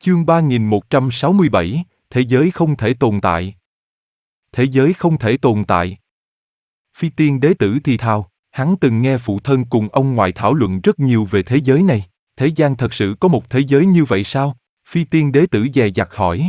Chương 3167, Thế giới không thể tồn tại. Thế giới không thể tồn tại. Phi Tiên Đế Tử thì thào, hắn từng nghe phụ thân cùng ông ngoại thảo luận rất nhiều về thế giới này. Thế gian thật sự có một thế giới như vậy sao? Phi Tiên Đế Tử dè dặt hỏi.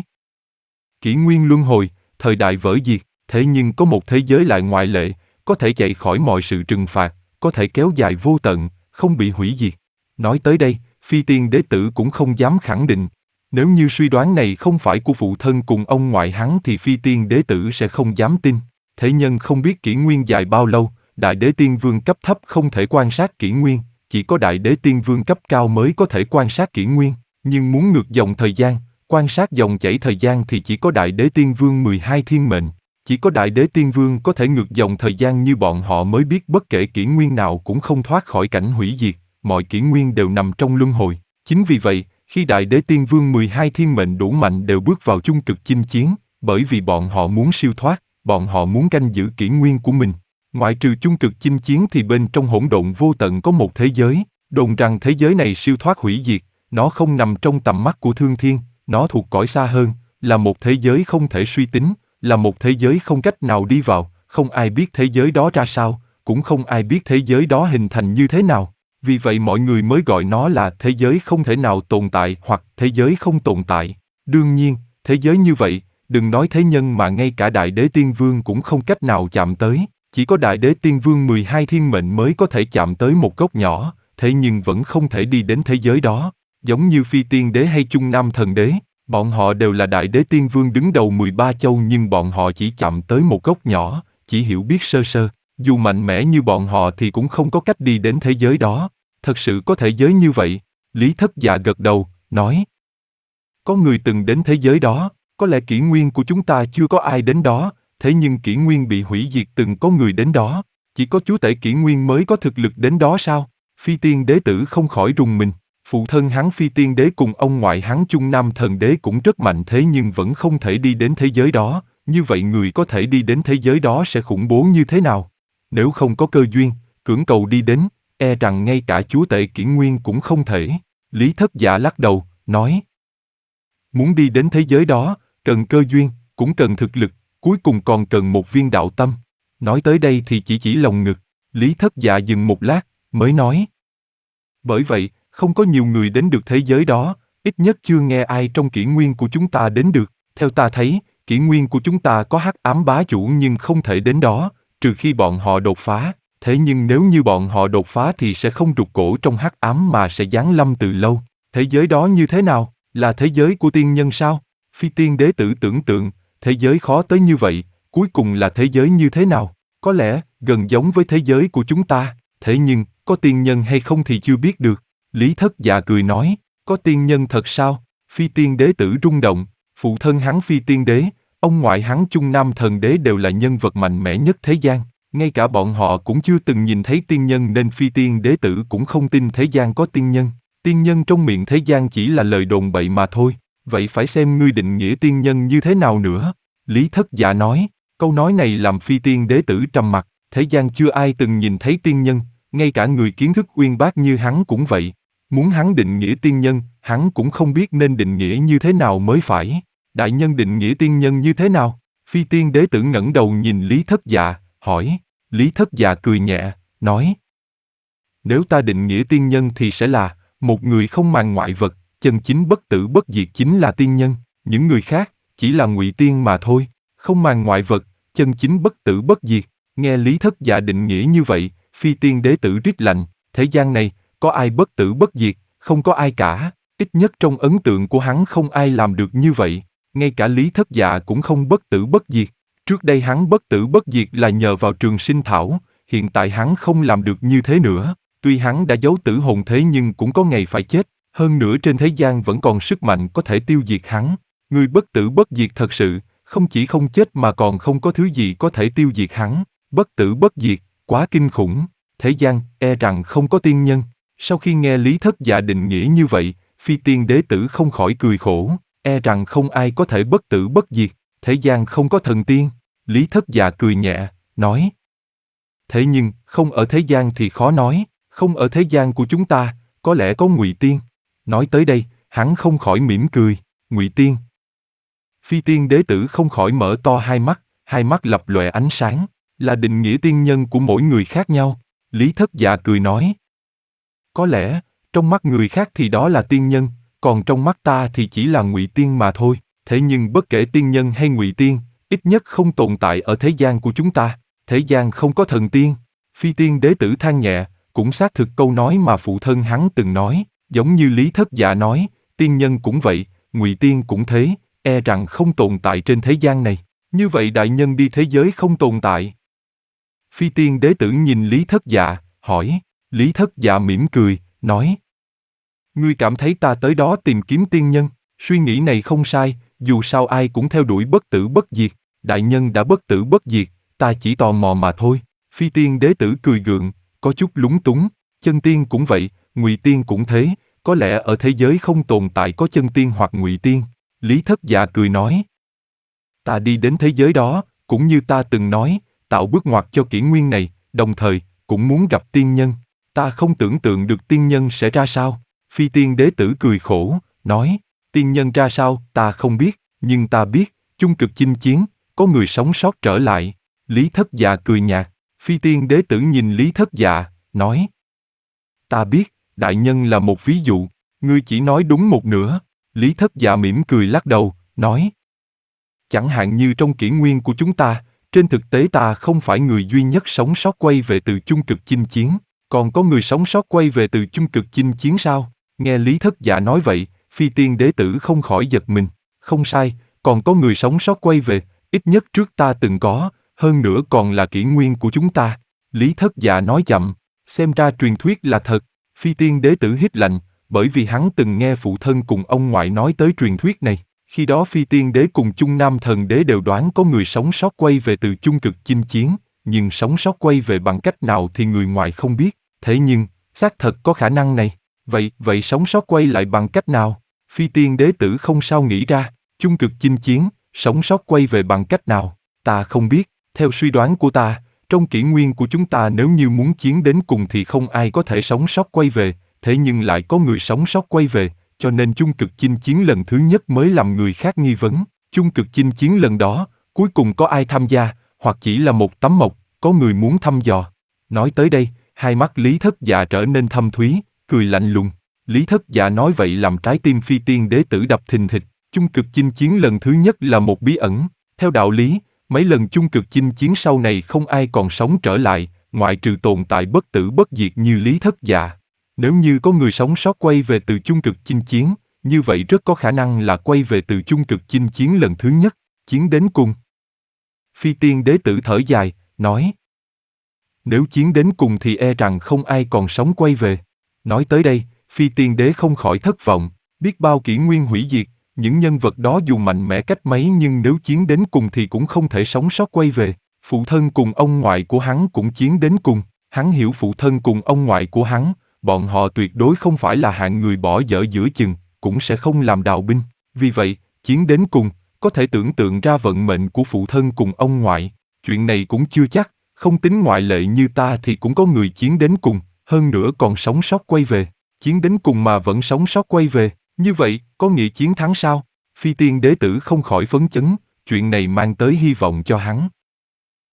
Kỷ nguyên luân hồi, thời đại vỡ diệt, thế nhưng có một thế giới lại ngoại lệ, có thể chạy khỏi mọi sự trừng phạt, có thể kéo dài vô tận, không bị hủy diệt. Nói tới đây, Phi Tiên Đế Tử cũng không dám khẳng định. Nếu như suy đoán này không phải của phụ thân cùng ông ngoại hắn thì Phi Tiên Đế Tử sẽ không dám tin. Thế nhân không biết kỷ nguyên dài bao lâu, Đại Đế Tiên Vương cấp thấp không thể quan sát kỷ nguyên, chỉ có Đại Đế Tiên Vương cấp cao mới có thể quan sát kỷ nguyên. Nhưng muốn ngược dòng thời gian, quan sát dòng chảy thời gian thì chỉ có Đại Đế Tiên Vương 12 thiên mệnh. Chỉ có Đại Đế Tiên Vương có thể ngược dòng thời gian như bọn họ mới biết bất kể kỷ nguyên nào cũng không thoát khỏi cảnh hủy diệt, mọi kỷ nguyên đều nằm trong luân hồi. Chính vì vậy, khi Đại Đế Tiên Vương 12 thiên mệnh đủ mạnh đều bước vào chung cực chinh chiến, bởi vì bọn họ muốn siêu thoát, bọn họ muốn canh giữ kỷ nguyên của mình. Ngoại trừ chung cực chinh chiến thì bên trong hỗn độn vô tận có một thế giới, đồn rằng thế giới này siêu thoát hủy diệt, nó không nằm trong tầm mắt của thương thiên, nó thuộc cõi xa hơn, là một thế giới không thể suy tính, là một thế giới không cách nào đi vào, không ai biết thế giới đó ra sao, cũng không ai biết thế giới đó hình thành như thế nào. Vì vậy mọi người mới gọi nó là thế giới không thể nào tồn tại hoặc thế giới không tồn tại. Đương nhiên, thế giới như vậy, đừng nói thế nhân mà ngay cả Đại Đế Tiên Vương cũng không cách nào chạm tới. Chỉ có Đại Đế Tiên Vương 12 thiên mệnh mới có thể chạm tới một góc nhỏ, thế nhưng vẫn không thể đi đến thế giới đó. Giống như Phi Tiên Đế hay Chung Nam Thần Đế, bọn họ đều là Đại Đế Tiên Vương đứng đầu 13 châu nhưng bọn họ chỉ chạm tới một góc nhỏ, chỉ hiểu biết sơ sơ. Dù mạnh mẽ như bọn họ thì cũng không có cách đi đến thế giới đó. Thật sự có thế giới như vậy? Lý Thất Dạ gật đầu, nói. Có người từng đến thế giới đó, có lẽ kỷ nguyên của chúng ta chưa có ai đến đó, thế nhưng kỷ nguyên bị hủy diệt từng có người đến đó. Chỉ có chúa tể kỷ nguyên mới có thực lực đến đó sao? Phi Tiên Đế Tử không khỏi rùng mình. Phụ thân hắn Phi Tiên Đế cùng ông ngoại hắn Chung Nam Thần Đế cũng rất mạnh thế nhưng vẫn không thể đi đến thế giới đó. Như vậy người có thể đi đến thế giới đó sẽ khủng bố như thế nào? Nếu không có cơ duyên, cưỡng cầu đi đến, e rằng ngay cả chúa tể kỷ nguyên cũng không thể. Lý Thất Dạ lắc đầu, nói. Muốn đi đến thế giới đó, cần cơ duyên, cũng cần thực lực, cuối cùng còn cần một viên đạo tâm. Nói tới đây thì chỉ lồng ngực. Lý Thất Dạ dừng một lát, mới nói. Bởi vậy, không có nhiều người đến được thế giới đó, ít nhất chưa nghe ai trong kỷ nguyên của chúng ta đến được. Theo ta thấy, kỷ nguyên của chúng ta có hắc ám bá chủ nhưng không thể đến đó, trừ khi bọn họ đột phá. Thế nhưng nếu như bọn họ đột phá thì sẽ không rụt cổ trong hắc ám mà sẽ giáng lâm từ lâu. Thế giới đó như thế nào? Là thế giới của tiên nhân sao? Phi Tiên Đế Tử tưởng tượng, thế giới khó tới như vậy, cuối cùng là thế giới như thế nào? Có lẽ, gần giống với thế giới của chúng ta, thế nhưng, có tiên nhân hay không thì chưa biết được. Lý Thất Dạ cười nói, có tiên nhân thật sao? Phi Tiên Đế Tử rung động, phụ thân hắn Phi Tiên Đế, ông ngoại hắn Chung Nam Thần Đế đều là nhân vật mạnh mẽ nhất thế gian. Ngay cả bọn họ cũng chưa từng nhìn thấy tiên nhân nên Phi Tiên Đế Tử cũng không tin thế gian có tiên nhân. Tiên nhân trong miệng thế gian chỉ là lời đồn bậy mà thôi, vậy phải xem ngươi định nghĩa tiên nhân như thế nào nữa. Lý Thất Dạ nói, câu nói này làm Phi Tiên Đế Tử trầm mặc, thế gian chưa ai từng nhìn thấy tiên nhân, ngay cả người kiến thức uyên bác như hắn cũng vậy. Muốn hắn định nghĩa tiên nhân, hắn cũng không biết nên định nghĩa như thế nào mới phải. Đại nhân định nghĩa tiên nhân như thế nào? Phi Tiên Đế Tử ngẩng đầu nhìn Lý Thất Dạ, hỏi. Lý Thất Dạ cười nhẹ, nói. Nếu ta định nghĩa tiên nhân thì sẽ là một người không màng ngoại vật, chân chính bất tử bất diệt chính là tiên nhân, những người khác chỉ là ngụy tiên mà thôi, không màng ngoại vật, chân chính bất tử bất diệt. Nghe Lý Thất Dạ định nghĩa như vậy, Phi Tiên Đế Tử rít lạnh, thế gian này có ai bất tử bất diệt? Không có ai cả, ít nhất trong ấn tượng của hắn không ai làm được như vậy, ngay cả Lý Thất Dạ cũng không bất tử bất diệt. Trước đây hắn bất tử bất diệt là nhờ vào Trường Sinh Thảo, hiện tại hắn không làm được như thế nữa. Tuy hắn đã giấu tử hồn thế nhưng cũng có ngày phải chết, hơn nữa trên thế gian vẫn còn sức mạnh có thể tiêu diệt hắn. Người bất tử bất diệt thật sự, không chỉ không chết mà còn không có thứ gì có thể tiêu diệt hắn. Bất tử bất diệt, quá kinh khủng, thế gian e rằng không có tiên nhân. Sau khi nghe Lý Thất Dạ định nghĩa như vậy, Phi Tiên Đế Tử không khỏi cười khổ, e rằng không ai có thể bất tử bất diệt, thế gian không có thần tiên. Lý Thất Dạ cười nhẹ, nói. Thế nhưng, không ở thế gian thì khó nói, không ở thế gian của chúng ta, có lẽ có ngụy tiên. Nói tới đây, Hắn không khỏi mỉm cười, Ngụy Tiên. Phi tiên đế tử không khỏi mở to hai mắt lập lòe ánh sáng, là định nghĩa tiên nhân của mỗi người khác nhau. Lý Thất Dạ cười nói. Có lẽ, trong mắt người khác thì đó là tiên nhân, còn trong mắt ta thì chỉ là Ngụy Tiên mà thôi. Thế nhưng bất kể tiên nhân hay Ngụy Tiên, ít nhất không tồn tại ở thế gian của chúng ta. Thế gian không có thần tiên. Phi tiên đế tử than nhẹ, cũng xác thực câu nói mà phụ thân hắn từng nói, giống như Lý Thất Dạ nói, tiên nhân cũng vậy, Ngụy Tiên cũng thế, e rằng không tồn tại trên thế gian này. Như vậy đại nhân đi thế giới không tồn tại. Phi tiên đế tử nhìn Lý Thất Dạ, hỏi. Lý Thất Dạ mỉm cười, nói. Ngươi cảm thấy ta tới đó tìm kiếm tiên nhân, suy nghĩ này không sai, dù sao ai cũng theo đuổi bất tử bất diệt, đại nhân đã bất tử bất diệt, ta chỉ tò mò mà thôi. Phi tiên đế tử cười gượng, có chút lúng túng, chân tiên cũng vậy, Ngụy Tiên cũng thế, có lẽ ở thế giới không tồn tại có chân tiên hoặc Ngụy Tiên. Lý Thất Dạ cười nói. Ta đi đến thế giới đó, cũng như ta từng nói, tạo bước ngoặt cho kỷ nguyên này, đồng thời, cũng muốn gặp tiên nhân. Ta không tưởng tượng được tiên nhân sẽ ra sao. Phi tiên đế tử cười khổ, nói, tiên nhân ra sao, ta không biết, nhưng ta biết, chung cực chinh chiến, có người sống sót trở lại. Lý Thất Dạ cười nhạt, phi tiên đế tử nhìn Lý Thất Dạ, nói, ta biết, đại nhân là một ví dụ, ngươi chỉ nói đúng một nửa. Lý Thất Dạ mỉm cười lắc đầu, nói, chẳng hạn như trong kỷ nguyên của chúng ta, trên thực tế ta không phải người duy nhất sống sót quay về từ chung cực chinh chiến, còn có người sống sót quay về từ chung cực chinh chiến sao? Nghe Lý Thất Dạ nói vậy, phi tiên đế tử không khỏi giật mình, không sai, còn có người sống sót quay về, ít nhất trước ta từng có, hơn nữa còn là kỷ nguyên của chúng ta. Lý Thất Dạ nói chậm, xem ra truyền thuyết là thật. Phi tiên đế tử hít lạnh, bởi vì hắn từng nghe phụ thân cùng ông ngoại nói tới truyền thuyết này. Khi đó phi tiên đế cùng chung nam thần đế đều đoán có người sống sót quay về từ chung cực chinh chiến, nhưng sống sót quay về bằng cách nào thì người ngoài không biết. Thế nhưng, xác thật có khả năng này. Vậy sống sót quay lại bằng cách nào? Phi tiên đế tử không sao nghĩ ra. Chung cực chinh chiến, sống sót quay về bằng cách nào? Ta không biết. Theo suy đoán của ta, trong kỷ nguyên của chúng ta nếu như muốn chiến đến cùng thì không ai có thể sống sót quay về, thế nhưng lại có người sống sót quay về, cho nên chung cực chinh chiến lần thứ nhất mới làm người khác nghi vấn. Chung cực chinh chiến lần đó, cuối cùng có ai tham gia, hoặc chỉ là một tấm mộc, có người muốn thăm dò. Nói tới đây, hai mắt Lý Thất Dạ trở nên thâm thúy, cười lạnh lùng. Lý Thất Dạ nói vậy làm trái tim phi tiên đế tử đập thình thịch. Chung cực chinh chiến lần thứ nhất là một bí ẩn. Theo đạo lý, mấy lần chung cực chinh chiến sau này không ai còn sống trở lại, ngoại trừ tồn tại bất tử bất diệt như Lý Thất Dạ. Nếu như có người sống sót quay về từ chung cực chinh chiến, như vậy rất có khả năng là quay về từ chung cực chinh chiến lần thứ nhất, chiến đến cùng. Phi tiên đế tử thở dài, nói. Nếu chiến đến cùng thì e rằng không ai còn sống quay về. Nói tới đây, phi tiên đế không khỏi thất vọng, biết bao kỷ nguyên hủy diệt, những nhân vật đó dù mạnh mẽ cách mấy nhưng nếu chiến đến cùng thì cũng không thể sống sót quay về. Phụ thân cùng ông ngoại của hắn cũng chiến đến cùng, hắn hiểu phụ thân cùng ông ngoại của hắn, bọn họ tuyệt đối không phải là hạng người bỏ dở giữa chừng, cũng sẽ không làm đạo binh. Vì vậy, chiến đến cùng, có thể tưởng tượng ra vận mệnh của phụ thân cùng ông ngoại. Chuyện này cũng chưa chắc, không tính ngoại lệ như ta thì cũng có người chiến đến cùng, hơn nữa còn sống sót quay về. Chiến đến cùng mà vẫn sống sót quay về, như vậy, có nghĩa chiến thắng sao? Phi tiên đế tử không khỏi phấn chấn, chuyện này mang tới hy vọng cho hắn.